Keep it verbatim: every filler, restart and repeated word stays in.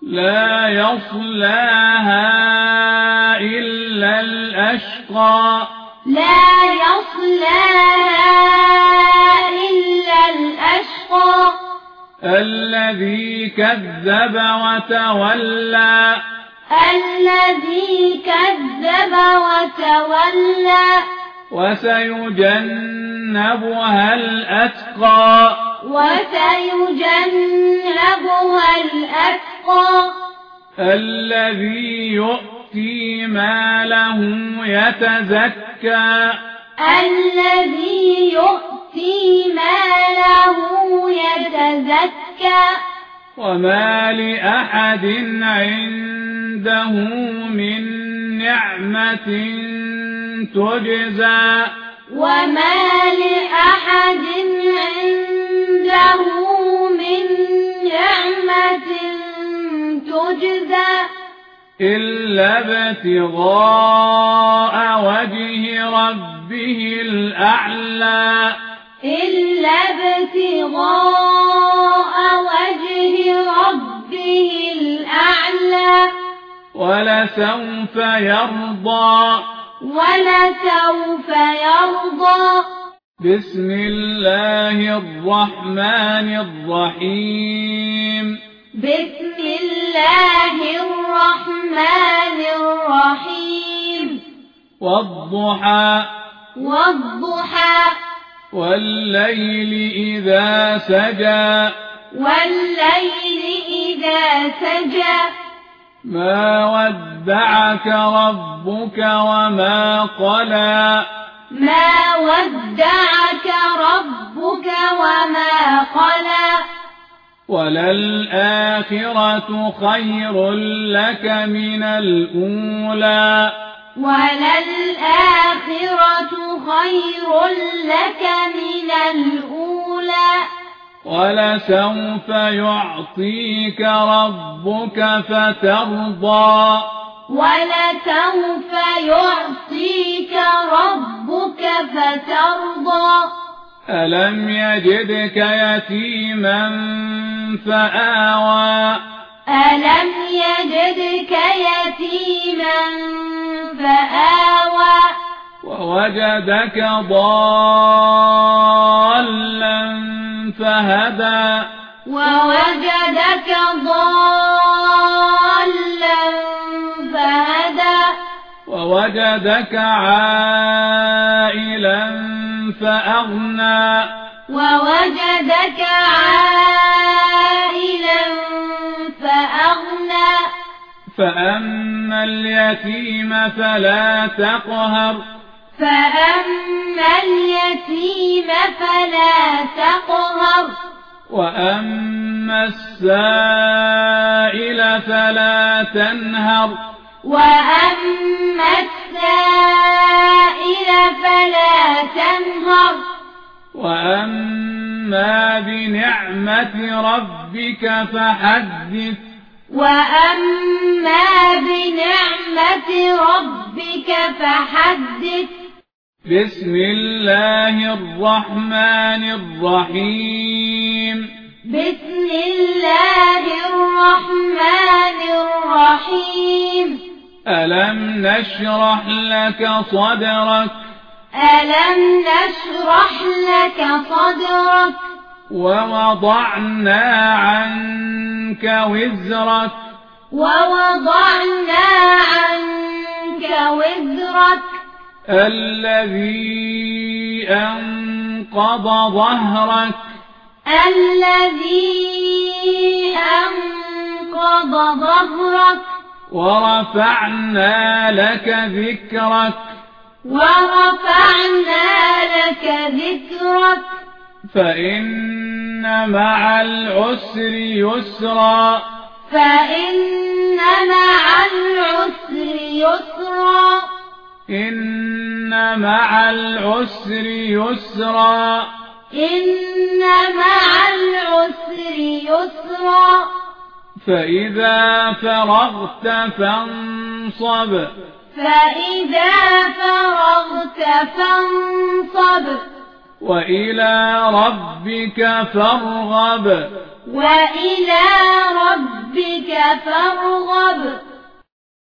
لا يصلاها إلا الأشقى لا يصلاها إلا الأشقى الذي كذب وتولى الذي كذب وتولى وسيجنبها الأتقى وسيجنبها الأتقى الذي يؤتي ماله يتزكى الذي يؤتي ماله يتزكى وما لأحد عنده من نعمة تجزى وما لأحد عنده من نعمة تجزى إلا ابتغاء وجه ربه الأعلى إلا ابتغاء وجه ربه الأعلى ولسوف يرضى ولسوف يرضى بسم الله الرحمن الرحيم بسم الله الرحمن الرحيم والضحى والضحى والليل إذا سجى والليل إذا سجى ما ودعك ربك وما قلى ما ودعك ربك وما قلى وللآخرة خير لك من الأولى وللآخرة خير لك من الأولى ولسوف يعطيك ربك فترضى ولسوف يعطيك ربك فترضى ألم يجدك يتيما فآوى ألم يجدك يتيما فآوى ووجدك ضالا فهدى ووجدك ضالا فهدى ووجدك عائلا فأغنى ووجدك عائلا فأغنى فأما اليتيم فلا تقهر فأما اليتيم فلا تقهر وأما السائل فلا تنهر وأما السائل فلا تنهر وأما بنعمة ربك فحدث وأما بنعمة ربك فحدث بسم الله الرحمن الرحيم بسم الله الرحمن الرحيم ألم نشرح لك صدرك ألم نشرح لك صدرك ووضعنا عنك وزرك ووضعنا عنك وزرك الذي أنقض ظهرك الذي أنقض ظهرك ورفعنا لك ذكرك ورفعنا لك ذكرك فإن مع العسر يسرا فإن مع العسر يسرا إن مع العسر يسرا إن مع العسر يسرا فإذا فرغت فانصب فإذا فرغت فانصب وإلى ربك فارغب وإلى ربك فارغب